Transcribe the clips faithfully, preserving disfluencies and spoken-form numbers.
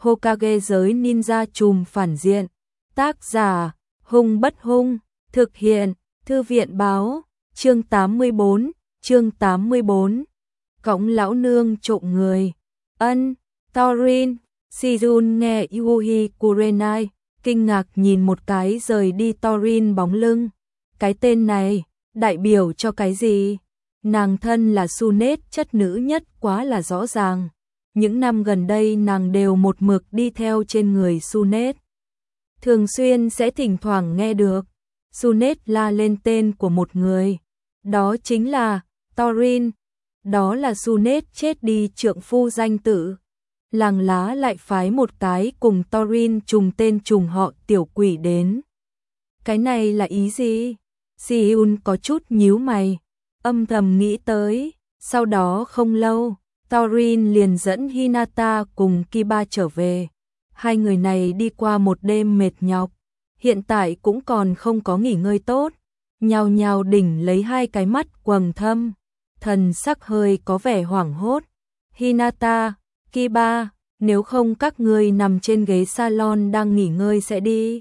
Hokage giới ninja trùm phản diện. Tác giả, Hung Bất Hung, thực hiện, Thư viện Báo, chương tám mươi bốn, chương tám mươi bốn. Cõng lão nương trộm người. Ân, Thorin, Sejun nghe Yuhi Kurenai, kinh ngạc nhìn một cái rời đi Thorin bóng lưng. Cái tên này, đại biểu cho cái gì? Nàng thân là Sunet chất nữ nhất quá là rõ ràng. Những năm gần đây nàng đều một mực đi theo trên người Sunet. Thường xuyên sẽ thỉnh thoảng nghe được Sunet la lên tên của một người. Đó chính là Thorin. Đó là Sunet chết đi trượng phu danh tử. Làng lá lại phái một cái cùng Thorin trùng tên trùng họ tiểu quỷ đến. Cái này là ý gì? Sejun có chút nhíu mày, âm thầm nghĩ tới. Sau đó không lâu, Thorin liền dẫn Hinata cùng Kiba trở về. Hai người này đi qua một đêm mệt nhọc, hiện tại cũng còn không có nghỉ ngơi tốt, nhào nhào đỉnh lấy hai cái mắt quầng thâm, thần sắc hơi có vẻ hoảng hốt. Hinata, Kiba, nếu không các ngươi nằm trên ghế salon đang nghỉ ngơi sẽ đi.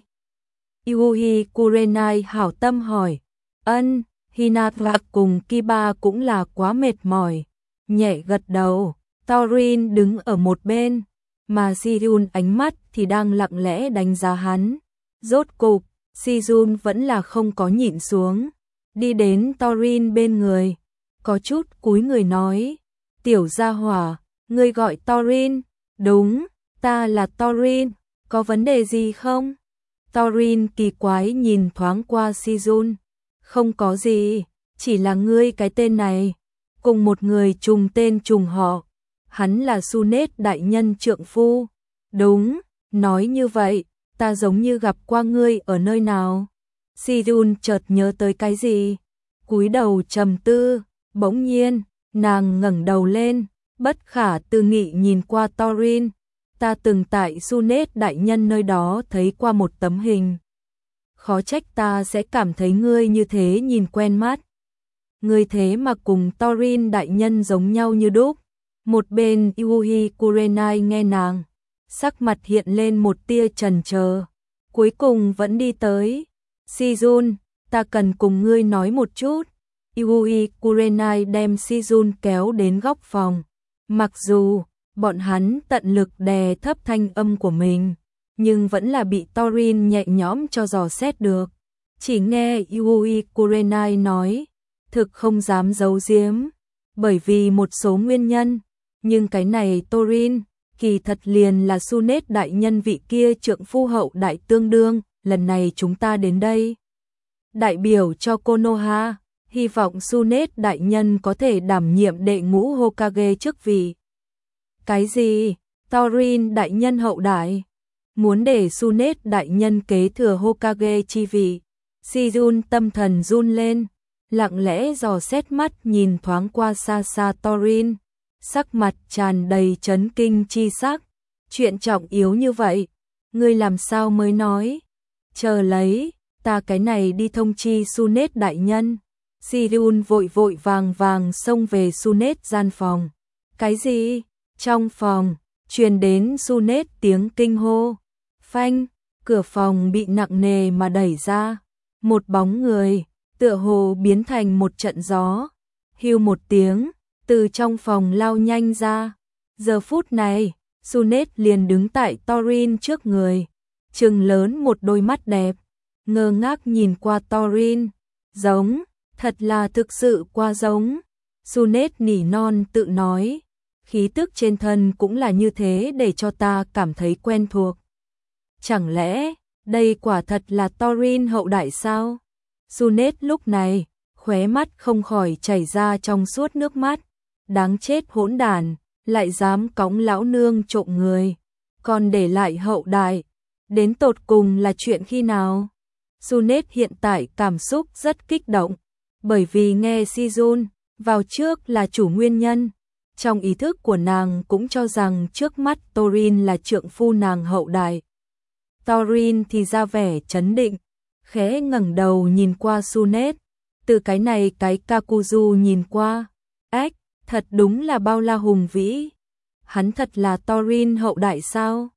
Yuhi Kurenai hảo tâm hỏi. Ân, Hinata cùng Kiba cũng là quá mệt mỏi, nhẹ gật đầu. Thorin đứng ở một bên, mà Sejun ánh mắt thì đang lặng lẽ đánh giá hắn. Rốt cục, Sejun vẫn là không có nhịn xuống, đi đến Thorin bên người, có chút cúi người nói, tiểu gia hỏa, ngươi gọi Thorin? Đúng, ta là Thorin, có vấn đề gì không? Thorin kỳ quái nhìn thoáng qua Sejun, không có gì, chỉ là ngươi cái tên này, cùng một người trùng tên trùng họ. Hắn là Sunet đại nhân trượng phu. Đúng, nói như vậy, ta giống như gặp qua ngươi ở nơi nào. Sejun chợt nhớ tới cái gì, cúi đầu trầm tư, bỗng nhiên, nàng ngẩng đầu lên, bất khả tư nghị nhìn qua Thorin. Ta từng tại Sunet đại nhân nơi đó thấy qua một tấm hình. Khó trách ta sẽ cảm thấy ngươi như thế nhìn quen mắt. Ngươi thế mà cùng Thorin đại nhân giống nhau như đúc. Một bên Yuhi Kurenai nghe nàng, sắc mặt hiện lên một tia chần chờ, cuối cùng vẫn đi tới. Sejun, ta cần cùng ngươi nói một chút. Yuhi Kurenai đem Sejun kéo đến góc phòng. Mặc dù bọn hắn tận lực đè thấp thanh âm của mình, nhưng vẫn là bị Thorin nhẹ nhõm cho dò xét được. Chỉ nghe Yuhi Kurenai nói, thực không dám giấu giếm, bởi vì một số nguyên nhân. Nhưng cái này Thorin, kỳ thật liền là Sunet đại nhân vị kia trượng phu hậu đại tương đương, lần này chúng ta đến đây. Đại biểu cho Konoha, hy vọng Sunet đại nhân có thể đảm nhiệm đệ ngũ Hokage chức vị. Cái gì? Thorin đại nhân hậu đại? Muốn để Sunet đại nhân kế thừa Hokage chi vị? Sejun tâm thần run lên, lặng lẽ dò xét mắt nhìn thoáng qua xa xa Thorin. Sắc mặt tràn đầy chấn kinh chi sắc. Chuyện trọng yếu như vậy, ngươi làm sao mới nói? Chờ lấy, ta cái này đi thông chi Sunet đại nhân. Sejun vội vội vàng vàng xông về Sunet gian phòng. Cái gì? Trong phòng, truyền đến Sunet tiếng kinh hô. Phanh, cửa phòng bị nặng nề mà đẩy ra. Một bóng người, tựa hồ biến thành một trận gió. Hưu một tiếng, từ trong phòng lao nhanh ra. Giờ phút này, Sunet liền đứng tại Thorin trước người, trừng lớn một đôi mắt đẹp, ngơ ngác nhìn qua Thorin. Giống, thật là thực sự quá giống. Sunet nỉ non tự nói, khí tức trên thân cũng là như thế để cho ta cảm thấy quen thuộc. Chẳng lẽ, đây quả thật là Thorin hậu đại sao? Sunet lúc này, khóe mắt không khỏi chảy ra trong suốt nước mắt. Đáng chết hỗn đản, lại dám cõng lão nương trộm người, còn để lại hậu đại, đến tột cùng là chuyện khi nào? Sunet hiện tại cảm xúc rất kích động, bởi vì nghe Sejun vào trước là chủ nguyên nhân, trong ý thức của nàng cũng cho rằng trước mắt Thorin là trượng phu nàng hậu đại. Thorin thì ra vẻ chấn định, khẽ ngẩng đầu nhìn qua Sunet, từ cái này cái Kakuzu nhìn qua, ách, thật đúng là bao la hùng vĩ. Hắn thật là Thorin hậu đại sao?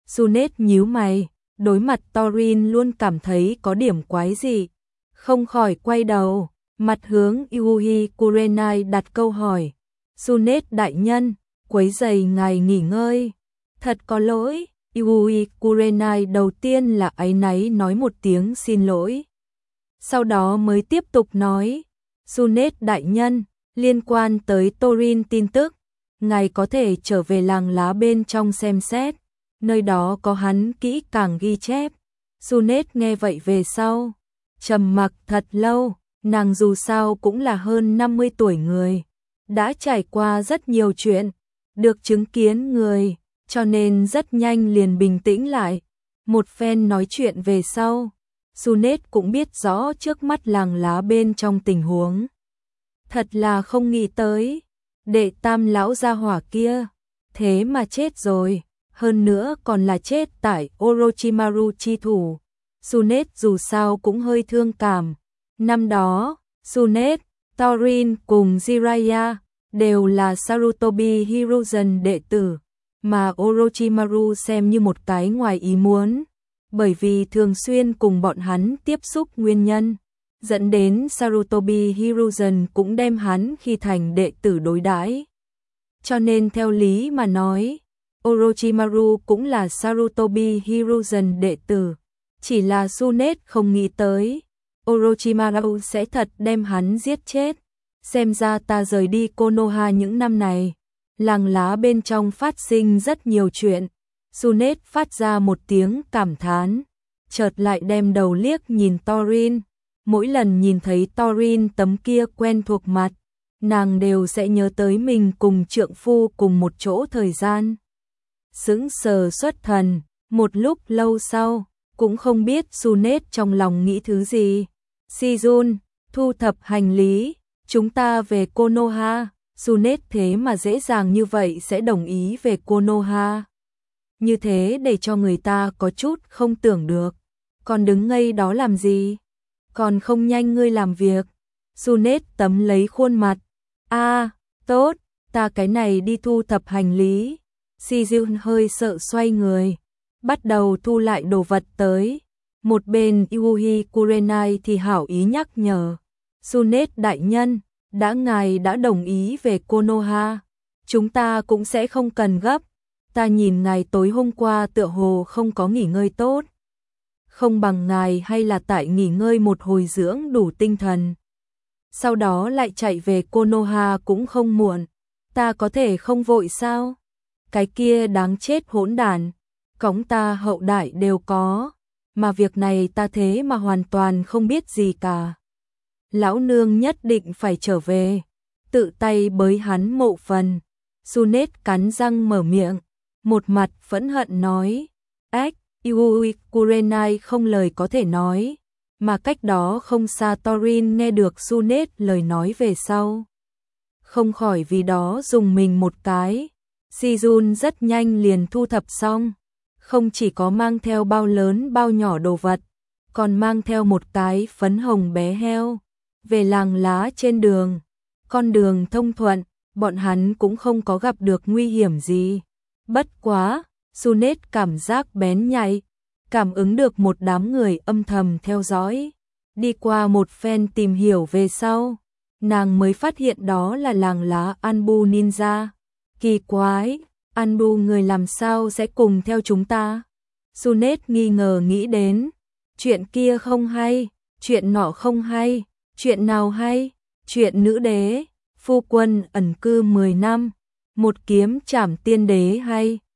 Sunet nhíu mày, đối mặt Thorin luôn cảm thấy có điểm quái gì. Không khỏi quay đầu, mặt hướng Yui Kurenai đặt câu hỏi. Sunet đại nhân, quấy rầy ngài nghỉ ngơi. Thật có lỗi, Yui Kurenai đầu tiên là áy náy nói một tiếng xin lỗi. Sau đó mới tiếp tục nói, Sunet đại nhân, liên quan tới Thorin tin tức, ngài có thể trở về làng lá bên trong xem xét, nơi đó có hắn kỹ càng ghi chép. Sunet nghe vậy về sau, trầm mặc thật lâu, nàng dù sao cũng là hơn năm mươi tuổi người, đã trải qua rất nhiều chuyện, được chứng kiến người, cho nên rất nhanh liền bình tĩnh lại. Một phen nói chuyện về sau, Sunet cũng biết rõ trước mắt làng lá bên trong tình huống. Thật là không nghĩ tới, đệ tam lão gia hỏa kia, thế mà chết rồi, hơn nữa còn là chết tại Orochimaru chi thủ. Sunet dù sao cũng hơi thương cảm. Năm đó, Sunet, Thorin cùng Jiraiya đều là Sarutobi Hiruzen đệ tử, mà Orochimaru xem như một cái ngoài ý muốn, bởi vì thường xuyên cùng bọn hắn tiếp xúc nguyên nhân, dẫn đến Sarutobi Hiruzen cũng đem hắn khi thành đệ tử đối đãi. Cho nên theo lý mà nói, Orochimaru cũng là Sarutobi Hiruzen đệ tử, chỉ là Sunet không nghĩ tới Orochimaru sẽ thật đem hắn giết chết. Xem ra ta rời đi Konoha những năm này, làng lá bên trong phát sinh rất nhiều chuyện. Sunet phát ra một tiếng cảm thán, chợt lại đem đầu liếc nhìn Thorin. Mỗi lần nhìn thấy Thorin tấm kia quen thuộc mặt, nàng đều sẽ nhớ tới mình cùng trượng phu cùng một chỗ thời gian. Sững sờ xuất thần, một lúc lâu sau, cũng không biết Sunet trong lòng nghĩ thứ gì. Shizun, thu thập hành lý, chúng ta về Konoha. Sunet thế mà dễ dàng như vậy sẽ đồng ý về Konoha. Như thế để cho người ta có chút không tưởng được. Còn đứng ngây đó làm gì? Còn không nhanh ngươi làm việc. Sunet tấm lấy khuôn mặt. A, à, tốt, ta cái này đi thu thập hành lý. Shizun hơi sợ xoay người, bắt đầu thu lại đồ vật tới. Một bên Yui Kurenai thì hảo ý nhắc nhở. Sunet đại nhân, đã ngài đã đồng ý về Konoha, chúng ta cũng sẽ không cần gấp. Ta nhìn ngài tối hôm qua tựa hồ không có nghỉ ngơi tốt. Không bằng ngài hay là tại nghỉ ngơi một hồi dưỡng đủ tinh thần. Sau đó lại chạy về Konoha cũng không muộn. Ta có thể không vội sao? Cái kia đáng chết hỗn đản, cõng ta hậu đại đều có, mà việc này ta thế mà hoàn toàn không biết gì cả. Lão nương nhất định phải trở về, tự tay bới hắn mộ phần. Sunet cắn răng mở miệng, một mặt phẫn hận nói. Ách, Yui Kurenai không lời có thể nói, mà cách đó không xa Thorin nghe được Sunet lời nói về sau. Không khỏi vì đó dùng mình một cái. Shizun rất nhanh liền thu thập xong, không chỉ có mang theo bao lớn bao nhỏ đồ vật, còn mang theo một cái phấn hồng bé heo. Về làng lá trên đường, con đường thông thuận, bọn hắn cũng không có gặp được nguy hiểm gì. Bất quá, Sunet cảm giác bén nhạy, cảm ứng được một đám người âm thầm theo dõi. Đi qua một phen tìm hiểu về sau, nàng mới phát hiện đó là làng lá Anbu Ninja. Kỳ quái, Anbu người làm sao sẽ cùng theo chúng ta? Sunet nghi ngờ nghĩ đến, chuyện kia không hay, chuyện nọ không hay, chuyện nào hay, chuyện nữ đế, phu quân ẩn cư mười năm, một kiếm trảm tiên đế hay.